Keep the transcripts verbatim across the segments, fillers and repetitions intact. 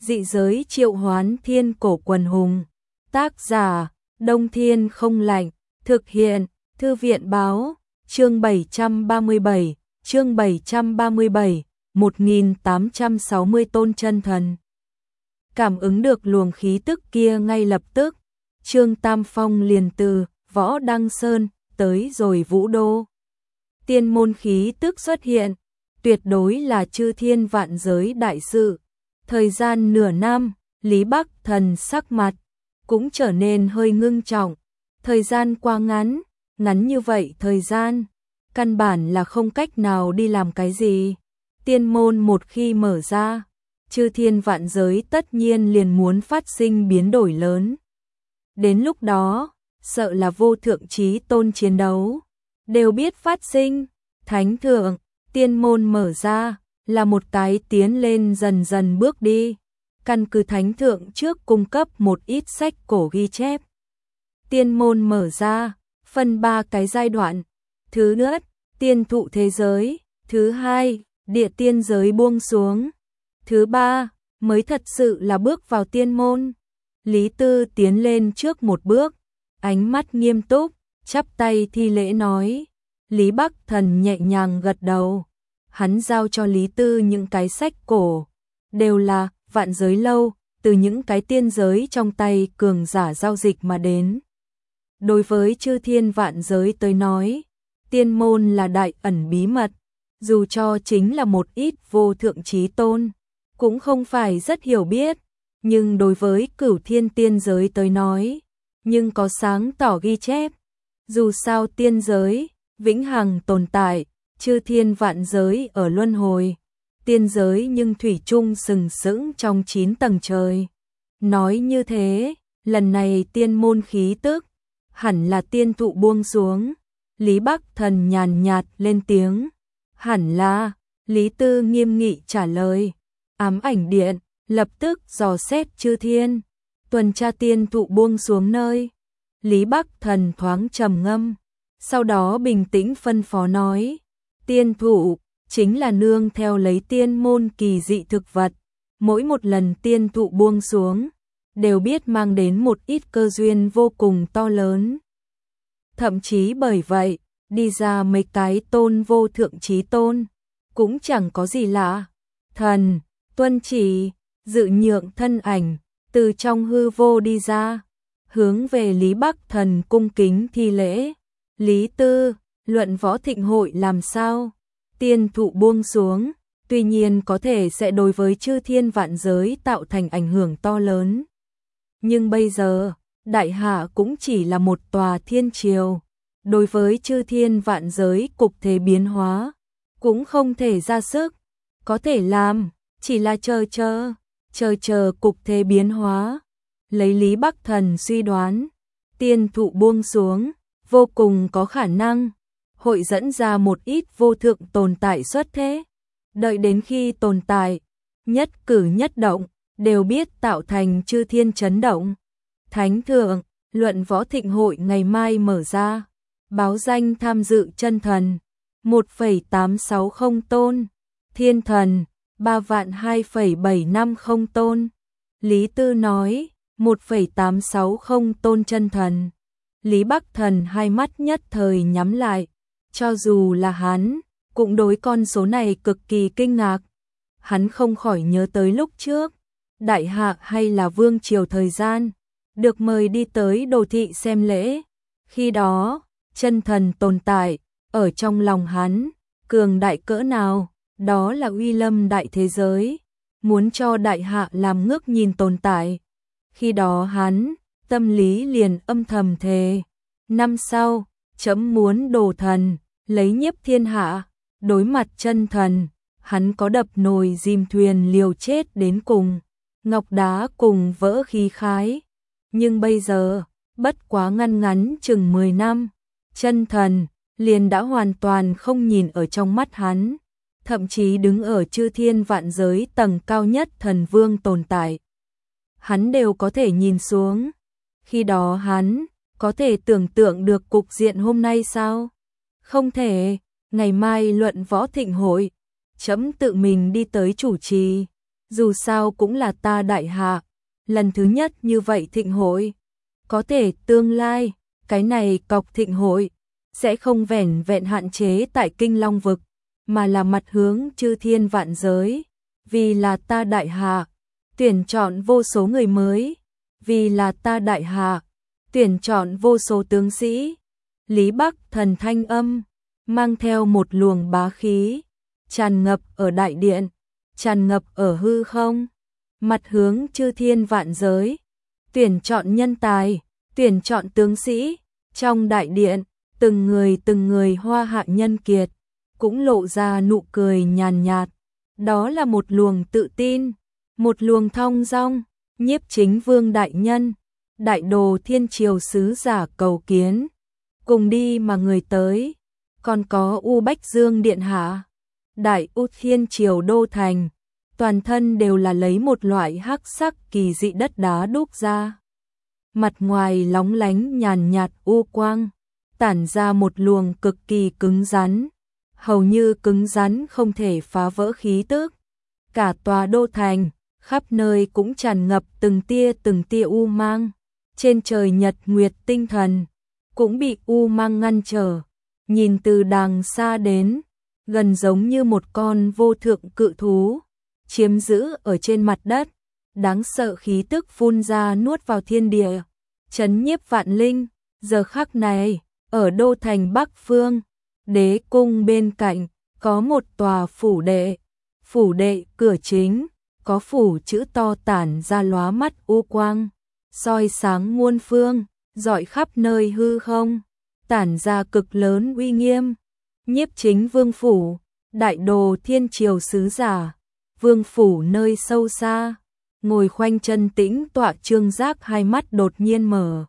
Dị giới triệu hoán thiên cổ quần hùng. Tác giả, Đông Thiên không lạnh. Thực hiện, Thư viện báo, chương bảy trăm ba mươi bảy, chương bảy trăm ba mươi bảy, một nghìn tám trăm sáu mươi tôn chân thần. Cảm ứng được luồng khí tức kia ngay lập tức, Trương Tam Phong liền từ Võ Đăng Sơn tới rồi Vũ Đô. Tiên môn khí tức xuất hiện, tuyệt đối là chư thiên vạn giới đại sự. Thời gian nửa năm, Lý Bắc Thần sắc mặt cũng trở nên hơi ngưng trọng. Thời gian qua ngắn, ngắn như vậy thời gian, căn bản là không cách nào đi làm cái gì. Tiên môn một khi mở ra, chư thiên vạn giới tất nhiên liền muốn phát sinh biến đổi lớn. Đến lúc đó, sợ là vô thượng chí tôn chiến đấu, đều biết phát sinh. Thánh thượng, tiên môn mở ra, là một cái tiến lên dần dần bước đi. Căn cứ thánh thượng trước cung cấp một ít sách cổ ghi chép. Tiên môn mở ra, phân ba cái giai đoạn. Thứ nhất, tiên thụ thế giới. Thứ hai, địa tiên giới buông xuống. Thứ ba, mới thật sự là bước vào tiên môn. Lý Tư tiến lên trước một bước, ánh mắt nghiêm túc, chắp tay thi lễ nói. Lý Bắc Thần nhẹ nhàng gật đầu. Hắn giao cho Lý Tư những cái sách cổ, đều là vạn giới lâu, từ những cái tiên giới trong tay cường giả giao dịch mà đến. Đối với chư thiên vạn giới tới nói, tiên môn là đại ẩn bí mật, dù cho chính là một ít vô thượng chí tôn, cũng không phải rất hiểu biết, nhưng đối với cửu thiên tiên giới tới nói, nhưng có sáng tỏ ghi chép. Dù sao tiên giới, vĩnh hằng tồn tại, chư thiên vạn giới ở luân hồi, tiên giới nhưng thủy chung sừng sững trong chín tầng trời. Nói như thế, lần này tiên môn khí tức, hẳn là tiên thụ buông xuống. Lý Bắc Thần nhàn nhạt lên tiếng. Hẳn là, Lý Tư nghiêm nghị trả lời. Ám ảnh điện, lập tức dò xét chư thiên, tuần tra tiên thụ buông xuống nơi. Lý Bắc Thần thoáng trầm ngâm, sau đó bình tĩnh phân phó nói. Tiên thụ, chính là nương theo lấy tiên môn kỳ dị thực vật. Mỗi một lần tiên thụ buông xuống, đều biết mang đến một ít cơ duyên vô cùng to lớn. Thậm chí bởi vậy, đi ra mấy cái tôn vô thượng chí tôn, cũng chẳng có gì lạ. Thần, tuân chỉ, dự nhượng thân ảnh, từ trong hư vô đi ra, hướng về Lý Bắc Thần cung kính thi lễ. Lý Tư, luận võ thịnh hội làm sao? Tiên thụ buông xuống, tuy nhiên có thể sẽ đối với chư thiên vạn giới tạo thành ảnh hưởng to lớn. Nhưng bây giờ, đại hạ cũng chỉ là một tòa thiên triều, đối với chư thiên vạn giới cục thế biến hóa, cũng không thể ra sức, có thể làm, chỉ là chờ chờ, chờ chờ cục thế biến hóa. Lấy Lý Bắc Thần suy đoán, tiên thụ buông xuống, vô cùng có khả năng hội dẫn ra một ít vô thượng tồn tại xuất thế. Đợi đến khi tồn tại, nhất cử nhất động, đều biết tạo thành chư thiên chấn động. Thánh thượng, luận võ thịnh hội ngày mai mở ra, báo danh tham dự chân thần, một phẩy tám sáu không tôn, thiên thần, ba vạn hai phẩy bảy năm không tôn. Lý Tư nói, một phẩy tám sáu không tôn chân thần. Lý Bắc Thần hai mắt nhất thời nhắm lại, cho dù là hắn, cũng đối con số này cực kỳ kinh ngạc. Hắn không khỏi nhớ tới lúc trước, đại hạ hay là vương triều thời gian, được mời đi tới đồ thị xem lễ. Khi đó, chân thần tồn tại, ở trong lòng hắn, cường đại cỡ nào, đó là uy lâm đại thế giới, muốn cho đại hạ làm ngước nhìn tồn tại. Khi đó hắn, tâm lý liền âm thầm thề, năm sau, chấm muốn đồ thần, lấy nhiếp thiên hạ. Đối mặt chân thần, hắn có đập nồi dìm thuyền liều chết đến cùng, ngọc đá cùng vỡ khí khái. Nhưng bây giờ, bất quá ngăn ngắn chừng mười năm, chân thần liền đã hoàn toàn không nhìn ở trong mắt hắn, thậm chí đứng ở chư thiên vạn giới tầng cao nhất thần vương tồn tại, hắn đều có thể nhìn xuống. Khi đó hắn có thể tưởng tượng được cục diện hôm nay sao? Không thể. Ngày mai luận võ thịnh hội, chấm tự mình đi tới chủ trì. dù sao cũng là ta đại hạ, lần thứ nhất như vậy thịnh hội. Có thể tương lai, cái này cọc thịnh hội, sẽ không vẻn vẹn hạn chế tại Kinh Long Vực, mà là mặt hướng chư thiên vạn giới, vì là ta đại hạ, tuyển chọn vô số người mới, vì là ta đại hạ, tuyển chọn vô số tướng sĩ. Lý Bắc Thần thanh âm, mang theo một luồng bá khí, tràn ngập ở đại điện, tràn ngập ở hư không, mặt hướng chư thiên vạn giới, tuyển chọn nhân tài, tuyển chọn tướng sĩ, trong đại điện, từng người từng người hoa hạ nhân kiệt, cũng lộ ra nụ cười nhàn nhạt, đó là một luồng tự tin, một luồng thong dong. Nhiếp Chính Vương đại nhân, Đại Đồ Thiên Triều sứ giả cầu kiến, cùng đi mà người tới, còn có U Bách Dương điện hạ, Đại U Thiên Triều đô thành, toàn thân đều là lấy một loại hắc sắc kỳ dị đất đá đúc ra. Mặt ngoài lóng lánh nhàn nhạt u quang, tản ra một luồng cực kỳ cứng rắn, hầu như cứng rắn không thể phá vỡ khí tức. Cả tòa đô thành, khắp nơi cũng tràn ngập từng tia từng tia u mang, trên trời nhật nguyệt tinh thần cũng bị u mang ngăn trở, nhìn từ đàng xa đến, gần giống như một con vô thượng cự thú, chiếm giữ ở trên mặt đất, đáng sợ khí tức phun ra nuốt vào thiên địa, chấn nhiếp vạn linh. Giờ khắc này, ở đô thành Bắc Phương, đế cung bên cạnh, có một tòa phủ đệ, phủ đệ cửa chính, có phủ chữ to tản ra lóa mắt u quang, soi sáng muôn phương, rọi khắp nơi hư không, tản ra cực lớn uy nghiêm. Nhiếp Chính Vương phủ, Đại Đồ Thiên Triều sứ giả, vương phủ nơi sâu xa, ngồi khoanh chân tĩnh tọa Trương Giác hai mắt đột nhiên mở,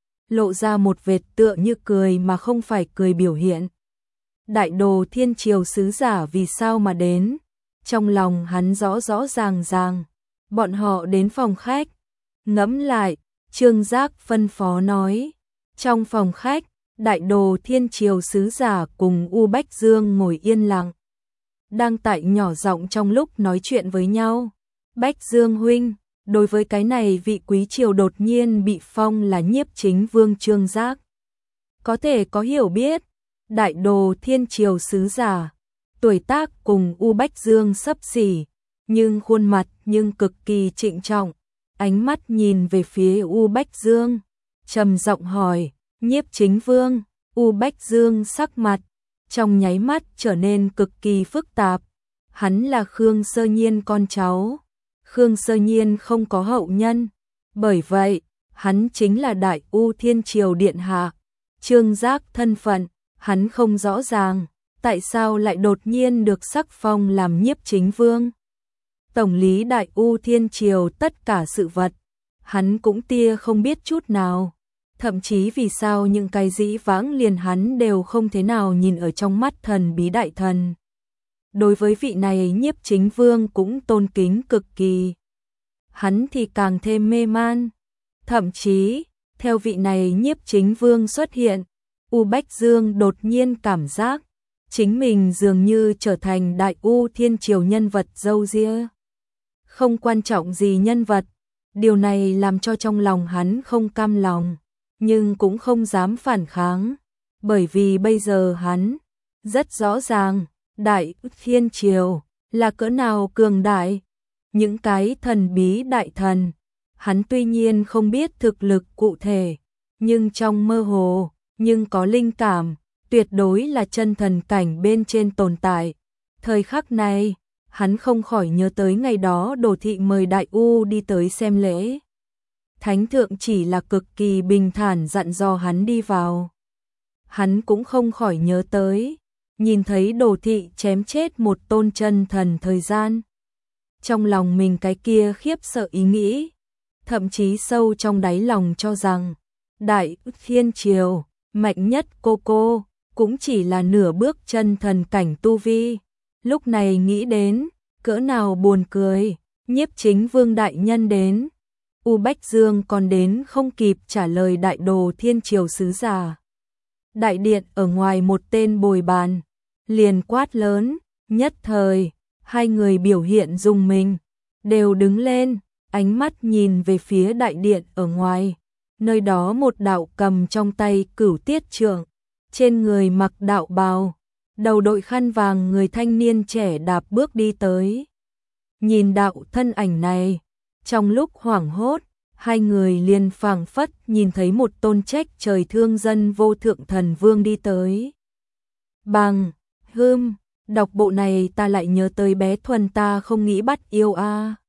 lộ ra một vệt tựa như cười mà không phải cười biểu hiện. Đại Đồ Thiên Triều sứ giả vì sao mà đến? Trong lòng hắn rõ rõ ràng ràng, bọn họ đến phòng khách. Ngẫm lại, Trương Giác phân phó nói, trong phòng khách, Đại Đồ Thiên Triều sứ giả cùng U Bách Dương ngồi yên lặng, đang tại nhỏ giọng trong lúc nói chuyện với nhau. Bách Dương huynh, đối với cái này vị quý triều đột nhiên bị phong là Nhiếp Chính Vương Trương Giác, có thể có hiểu biết. Đại Đồ Thiên Triều sứ giả, tuổi tác cùng U Bách Dương xấp xỉ, nhưng khuôn mặt nhưng cực kỳ trịnh trọng, ánh mắt nhìn về phía U Bách Dương, trầm giọng hỏi, Nhiếp Chính Vương. U Bách Dương sắc mặt trong nháy mắt trở nên cực kỳ phức tạp. Hắn là Khương Sơ Nhiên con cháu, Khương Sơ Nhiên không có hậu nhân, bởi vậy hắn chính là Đại U Thiên Triều điện hạ. Trương Giác thân phận hắn không rõ ràng, tại sao lại đột nhiên được sắc phong làm Nhiếp Chính Vương. Tổng lý Đại U Thiên Triều tất cả sự vật, hắn cũng tia không biết chút nào. Thậm chí vì sao những cái dĩ vãng liền hắn đều không thế nào nhìn ở trong mắt thần bí đại thần. Đối với vị này Nhiếp Chính Vương cũng tôn kính cực kỳ. Hắn thì càng thêm mê man. Thậm chí, theo vị này Nhiếp Chính Vương xuất hiện, U Bách Dương đột nhiên cảm giác chính mình dường như trở thành Đại U Thiên Triều nhân vật dâu ria. Không quan trọng gì nhân vật, điều này làm cho trong lòng hắn không cam lòng, nhưng cũng không dám phản kháng, bởi vì bây giờ hắn rất rõ ràng, Đại Thiên Triều là cỡ nào cường đại. Những cái thần bí đại thần, hắn tuy nhiên không biết thực lực cụ thể, nhưng trong mơ hồ, nhưng có linh cảm, tuyệt đối là chân thần cảnh bên trên tồn tại. Thời khắc này, hắn không khỏi nhớ tới ngày đó Đồ Thị mời Đại U đi tới xem lễ. Thánh thượng chỉ là cực kỳ bình thản dặn dò hắn đi vào. Hắn cũng không khỏi nhớ tới, nhìn thấy Đồ Thị chém chết một tôn chân thần thời gian. Trong lòng mình cái kia khiếp sợ ý nghĩ, thậm chí sâu trong đáy lòng cho rằng, Đại Thiên Triều, mạnh nhất cô cô, cũng chỉ là nửa bước chân thần cảnh tu vi. Lúc này nghĩ đến, cỡ nào buồn cười, Nhiếp Chính Vương đại nhân đến. U Bách Dương còn đến không kịp trả lời Đại Đồ Thiên Triều sứ giả. Đại điện ở ngoài một tên bồi bàn, liền quát lớn, nhất thời, hai người biểu hiện rung mình, đều đứng lên, ánh mắt nhìn về phía đại điện ở ngoài. Nơi đó một đạo cầm trong tay Cửu Tiết Trượng, trên người mặc đạo bào, đầu đội khăn vàng, người thanh niên trẻ đạp bước đi tới. Nhìn đạo thân ảnh này, trong lúc hoảng hốt, hai người liền phảng phất nhìn thấy một tôn trách trời thương dân vô thượng thần vương đi tới. Bằng, hươm, đọc bộ này ta lại nhớ tới bé Thuần ta không nghĩ bắt yêu a.